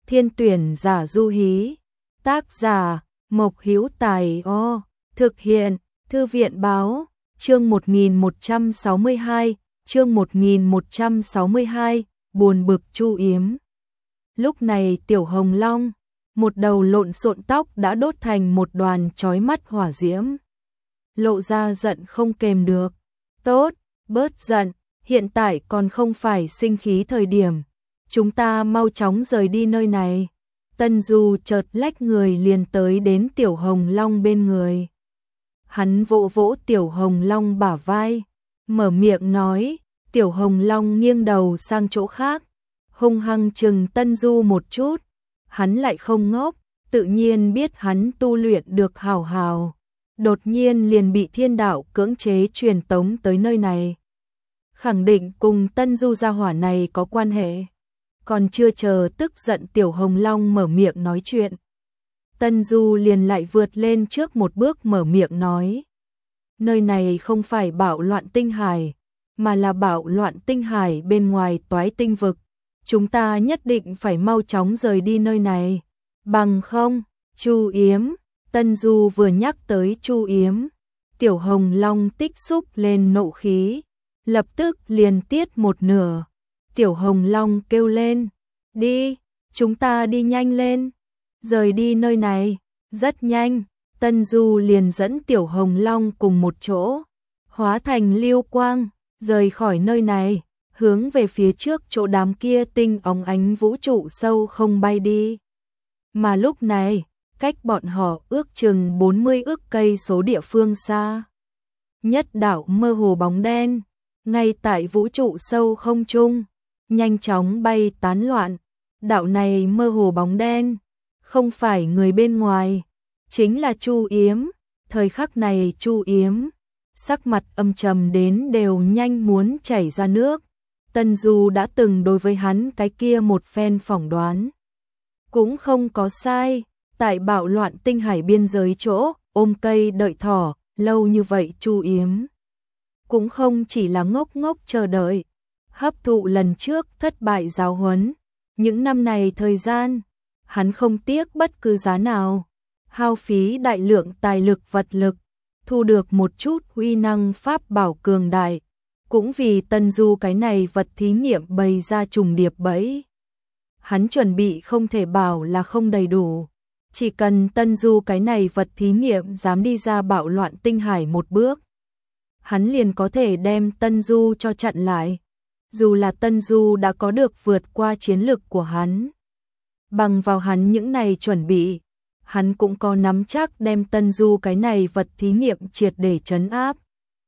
Thiên tuyển giả du hí. Tác giả Mộc Hữu Tài. Thực hiện Thư viện báo. Chương 1162, chương 1162, buồn bực Chu Yếm. Lúc này Tiểu Hồng Long, một đầu lộn xộn tóc đã đốt thành một đoàn chói mắt hỏa diễm. Lộ ra giận không kềm được. Tốt, bớt giận, hiện tại còn không phải sinh khí thời điểm. Chúng ta mau chóng rời đi nơi này. Tân Du chợt lách người liền tới đến Tiểu Hồng Long bên người. Hắn vỗ vỗ Tiểu Hồng Long bả vai, mở miệng nói. Tiểu Hồng Long nghiêng đầu sang chỗ khác, hung hăng chừng Tân Du một chút. Hắn lại không ngốc, tự nhiên biết hắn tu luyện được hào hào. Đột nhiên liền bị thiên đạo cưỡng chế truyền tống tới nơi này. Khẳng định cùng Tân Du gia hỏa này có quan hệ. Còn chưa chờ tức giận Tiểu Hồng Long mở miệng nói chuyện, Tân Du liền lại vượt lên trước một bước mở miệng nói. Nơi này không phải bạo loạn tinh hải, mà là bạo loạn tinh hải bên ngoài toái tinh vực. Chúng ta nhất định phải mau chóng rời đi nơi này. Bằng không, Chu Yếm. Tân Du vừa nhắc tới Chu Yếm, Tiểu Hồng Long tích xúc lên nộ khí, lập tức liền tiết một nửa. Tiểu Hồng Long kêu lên, đi, chúng ta đi nhanh lên, rời đi nơi này. Rất nhanh, Tân Du liền dẫn Tiểu Hồng Long cùng một chỗ, hóa thành lưu quang, rời khỏi nơi này, hướng về phía trước chỗ đám kia tinh óng ánh vũ trụ sâu không bay đi. Mà lúc này, cách bọn họ ước chừng 40 ức cây số địa phương xa, nhất đạo mơ hồ bóng đen, ngay tại vũ trụ sâu không trung, nhanh chóng bay tán loạn. Đạo này mơ hồ bóng đen, không phải người bên ngoài, chính là Chu Yếm. Thời khắc này Chu Yếm, sắc mặt âm trầm đến đều nhanh muốn chảy ra nước. Tân Du đã từng đối với hắn cái kia một phen phỏng đoán, cũng không có sai. Tại bạo loạn tinh hải biên giới chỗ, ôm cây đợi thỏ, lâu như vậy Chu Yếm cũng không chỉ là ngốc ngốc chờ đợi, hấp thụ lần trước thất bại giáo huấn. Những năm này thời gian, hắn không tiếc bất cứ giá nào, hao phí đại lượng tài lực vật lực, thu được một chút uy năng pháp bảo cường đại, cũng vì Tân Du cái này vật thí nghiệm bày ra trùng điệp bẫy. Hắn chuẩn bị không thể bảo là không đầy đủ. Chỉ cần Tân Du cái này vật thí nghiệm dám đi ra bạo loạn tinh hải một bước, hắn liền có thể đem Tân Du cho chặn lại. Dù là Tân Du đã có được vượt qua chiến lực của hắn, bằng vào hắn những này chuẩn bị, hắn cũng có nắm chắc đem Tân Du cái này vật thí nghiệm triệt để trấn áp.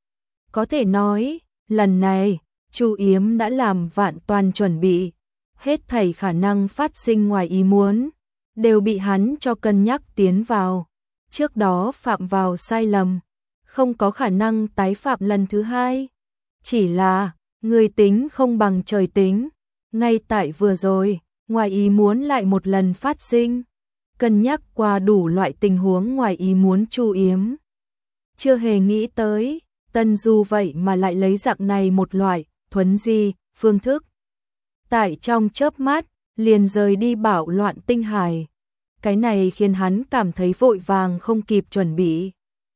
Có thể nói, lần này, Chu Yếm đã làm vạn toàn chuẩn bị, hết thảy khả năng phát sinh ngoài ý muốn đều bị hắn cho cân nhắc tiến vào. Trước đó phạm vào sai lầm, không có khả năng tái phạm lần thứ hai. Chỉ là, người tính không bằng trời tính. Ngay tại vừa rồi, ngoài ý muốn lại một lần phát sinh. Cân nhắc qua đủ loại tình huống ngoài ý muốn Chu Yếm chưa hề nghĩ tới, Tân Du vậy mà lại lấy dạng này một loại thuấn di phương thức. Tại trong chớp mắt, liền rời đi bạo loạn tinh hải. Cái này khiến hắn cảm thấy vội vàng không kịp chuẩn bị.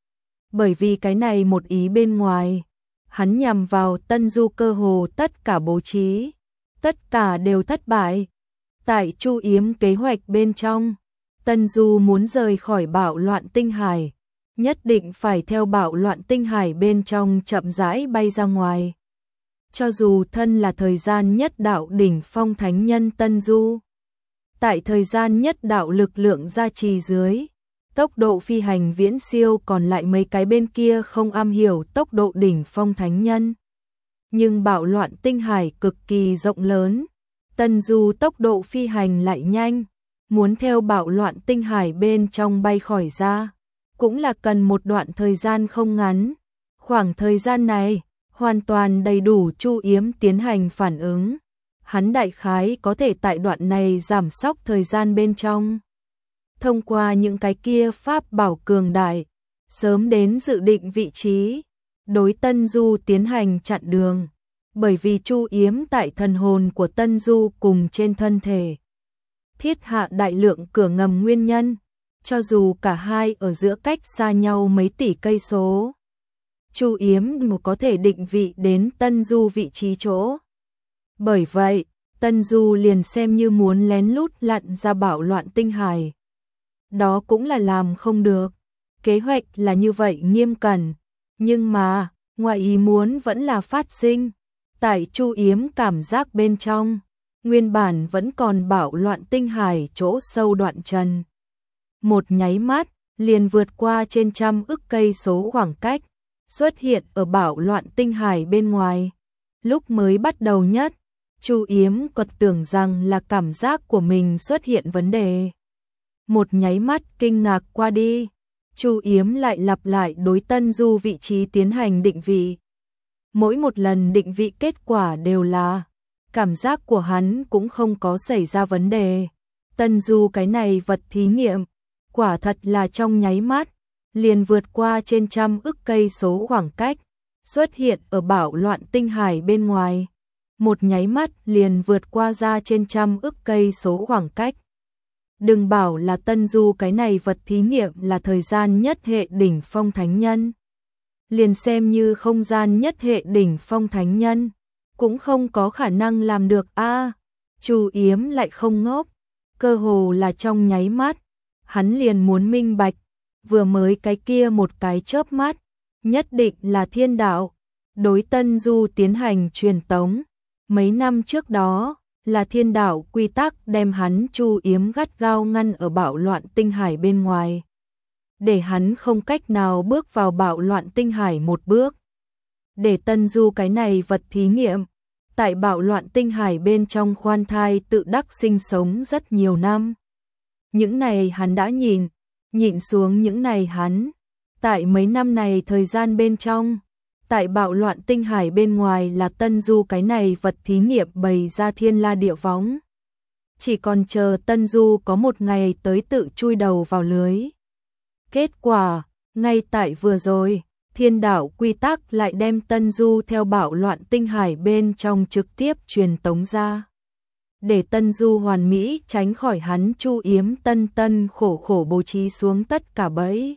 Bởi vì cái này một ý bên ngoài, hắn nhằm vào Tân Du cơ hồ tất cả bố trí, tất cả đều thất bại. Tại Chu Yếm kế hoạch bên trong, Tân Du muốn rời khỏi bạo loạn tinh hải, nhất định phải theo bạo loạn tinh hải bên trong chậm rãi bay ra ngoài. Cho dù thân là thời gian nhất đạo đỉnh phong thánh nhân Tân Du, tại thời gian nhất đạo lực lượng gia trì dưới, tốc độ phi hành viễn siêu còn lại mấy cái bên kia không am hiểu tốc độ đỉnh phong thánh nhân. Nhưng bạo loạn tinh hải cực kỳ rộng lớn, Tân Du tốc độ phi hành lại nhanh, muốn theo bạo loạn tinh hải bên trong bay khỏi ra, cũng là cần một đoạn thời gian không ngắn. Khoảng thời gian này, hoàn toàn đầy đủ Chu Yếm tiến hành phản ứng. Hắn đại khái có thể tại đoạn này giảm sóc thời gian bên trong, thông qua những cái kia pháp bảo cường đại, sớm đến dự định vị trí, đối Tân Du tiến hành chặn đường. Bởi vì Chu Yếm tại thần hồn của Tân Du cùng trên thân thể, thiết hạ đại lượng cửa ngầm nguyên nhân, cho dù cả hai ở giữa cách xa nhau mấy tỷ cây số. Chu Yếm có thể định vị đến Tân Du vị trí chỗ. Bởi vậy, Tân Du liền xem như muốn lén lút lặn ra bạo loạn tinh hải. Đó cũng là làm không được. Kế hoạch là như vậy nghiêm cẩn, nhưng mà, ngoài ý muốn vẫn là phát sinh. Tại Chu Yếm cảm giác bên trong, nguyên bản vẫn còn bạo loạn tinh hải chỗ sâu đoạn trần. Một nháy mắt, liền vượt qua trên trăm ức cây số khoảng cách, xuất hiện ở bạo loạn tinh hải bên ngoài. Lúc mới bắt đầu nhất, Chu Yếm còn tưởng rằng là cảm giác của mình xuất hiện vấn đề. Một nháy mắt kinh ngạc qua đi, Chu Yếm lại lặp lại đối Tân Du vị trí tiến hành định vị. Mỗi một lần định vị kết quả đều là cảm giác của hắn cũng không có xảy ra vấn đề. Tân Du cái này vật thí nghiệm, quả thật là trong nháy mắt, liền vượt qua trên trăm ức cây số khoảng cách, xuất hiện ở bạo loạn tinh hải bên ngoài. Một nháy mắt liền vượt qua ra trên trăm ức cây số khoảng cách. Đừng bảo là Tân Du cái này vật thí nghiệm là thời gian nhất hệ đỉnh phong thánh nhân. Liền xem như không gian nhất hệ đỉnh phong thánh nhân, cũng không có khả năng làm được a. Chu Yếm lại không ngốc, cơ hồ là trong nháy mắt, hắn liền muốn minh bạch, vừa mới cái kia một cái chớp mắt, nhất định là thiên đạo đối Tân Du tiến hành truyền tống. Mấy năm trước đó, là thiên đạo quy tắc đem hắn Chu Yếm gắt gao ngăn ở bạo loạn tinh hải bên ngoài, để hắn không cách nào bước vào bạo loạn tinh hải một bước. Để Tân Du cái này vật thí nghiệm, tại bạo loạn tinh hải bên trong khoan thai tự đắc sinh sống rất nhiều năm. Những này hắn đã nhịn xuống những này hắn. Tại mấy năm này thời gian bên trong, tại bạo loạn tinh hải bên ngoài là Tân Du cái này vật thí nghiệm bày ra thiên la địa võng. Chỉ còn chờ Tân Du có một ngày tới tự chui đầu vào lưới. Kết quả, ngay tại vừa rồi, thiên đạo quy tắc lại đem Tân Du theo bạo loạn tinh hải bên trong trực tiếp truyền tống ra. Để Tân Du hoàn mỹ tránh khỏi hắn Chu Yếm tân khổ khổ bố trí xuống tất cả bẫy.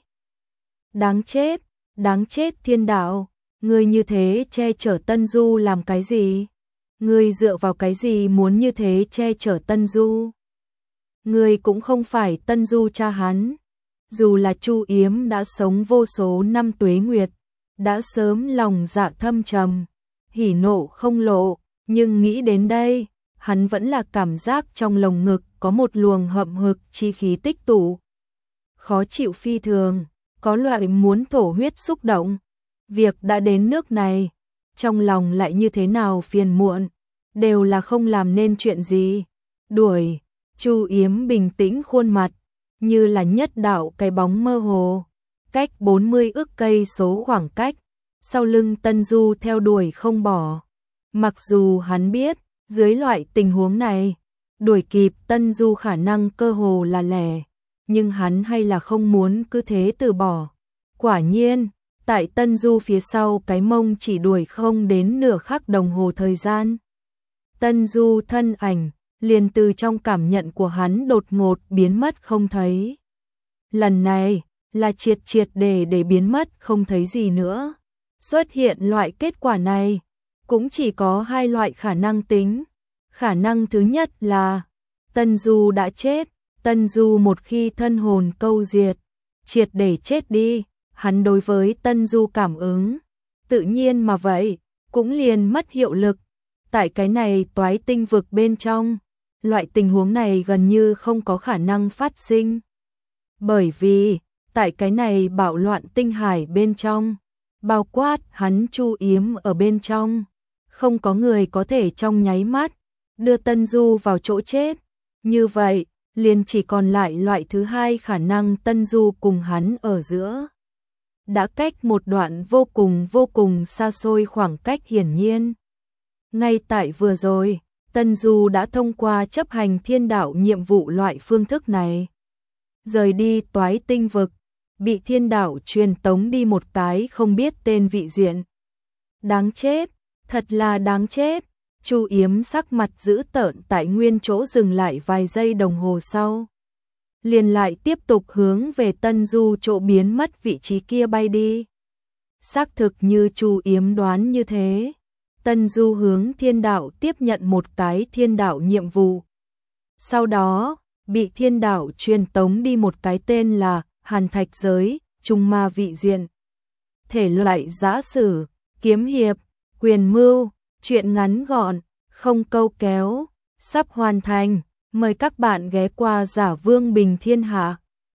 Đáng chết thiên đạo, ngươi như thế che chở Tân Du làm cái gì? Ngươi dựa vào cái gì muốn như thế che chở Tân Du? Ngươi cũng không phải Tân Du cha hắn. Dù là Chu Yếm đã sống vô số năm tuế nguyệt, đã sớm lòng dạ thâm trầm, hỉ nộ không lộ, nhưng nghĩ đến đây, hắn vẫn là cảm giác trong lồng ngực có một luồng hậm hực chi khí tích tụ. Khó chịu phi thường, có loại muốn thổ huyết xúc động. Việc đã đến nước này, trong lòng lại như thế nào phiền muộn, đều là không làm nên chuyện gì. Đuổi, Chu Yếm bình tĩnh khuôn mặt, như là nhất đạo cái bóng mơ hồ, cách 40 ức cây số khoảng cách, sau lưng Tân Du theo đuổi không bỏ. Mặc dù hắn biết, dưới loại tình huống này, đuổi kịp Tân Du khả năng cơ hồ là lẻ, nhưng hắn hay là không muốn cứ thế từ bỏ. Quả nhiên, tại Tân Du phía sau cái mông chỉ đuổi không đến nửa khắc đồng hồ thời gian. Tân Du thân ảnh, liền từ trong cảm nhận của hắn đột ngột biến mất không thấy. Lần này, là triệt để biến mất không thấy gì nữa. Xuất hiện loại kết quả này, cũng chỉ có hai loại khả năng tính. Khả năng thứ nhất là, Tân Du đã chết, Tân Du một khi thân hồn câu diệt, triệt để chết đi, hắn đối với Tân Du cảm ứng, tự nhiên mà vậy, cũng liền mất hiệu lực. Tại cái này toái tinh vực bên trong, loại tình huống này gần như không có khả năng phát sinh. Bởi vì, tại cái này bạo loạn tinh hải bên trong, bao quát hắn Chu Yếm ở bên trong, không có người có thể trong nháy mắt đưa Tân Du vào chỗ chết. Như vậy, liền chỉ còn lại loại thứ hai khả năng Tân Du cùng hắn ở giữa. Đã cách một đoạn vô cùng xa xôi khoảng cách hiển nhiên. Ngay tại vừa rồi, Tân Du đã thông qua chấp hành thiên đạo nhiệm vụ loại phương thức này. Rời đi toái tinh vực, bị thiên đạo truyền tống đi một cái không biết tên vị diện. Đáng chết, thật là đáng chết. Chu Yếm sắc mặt dữ tợn tại nguyên chỗ dừng lại vài giây đồng hồ sau. Liền lại tiếp tục hướng về Tân Du chỗ biến mất vị trí kia bay đi. Xác thực như Chu Yếm đoán như thế. Tân Du hướng thiên đạo tiếp nhận một cái thiên đạo nhiệm vụ. Sau đó, bị thiên đạo truyền tống đi một cái tên là Hàn Thạch Giới, Trung Ma Vị Diện. Thể loại giã sử, kiếm hiệp, quyền mưu, truyện ngắn gọn, không câu kéo, sắp hoàn thành. Mời các bạn ghé qua Giả Vương Bình Thiên Hạ.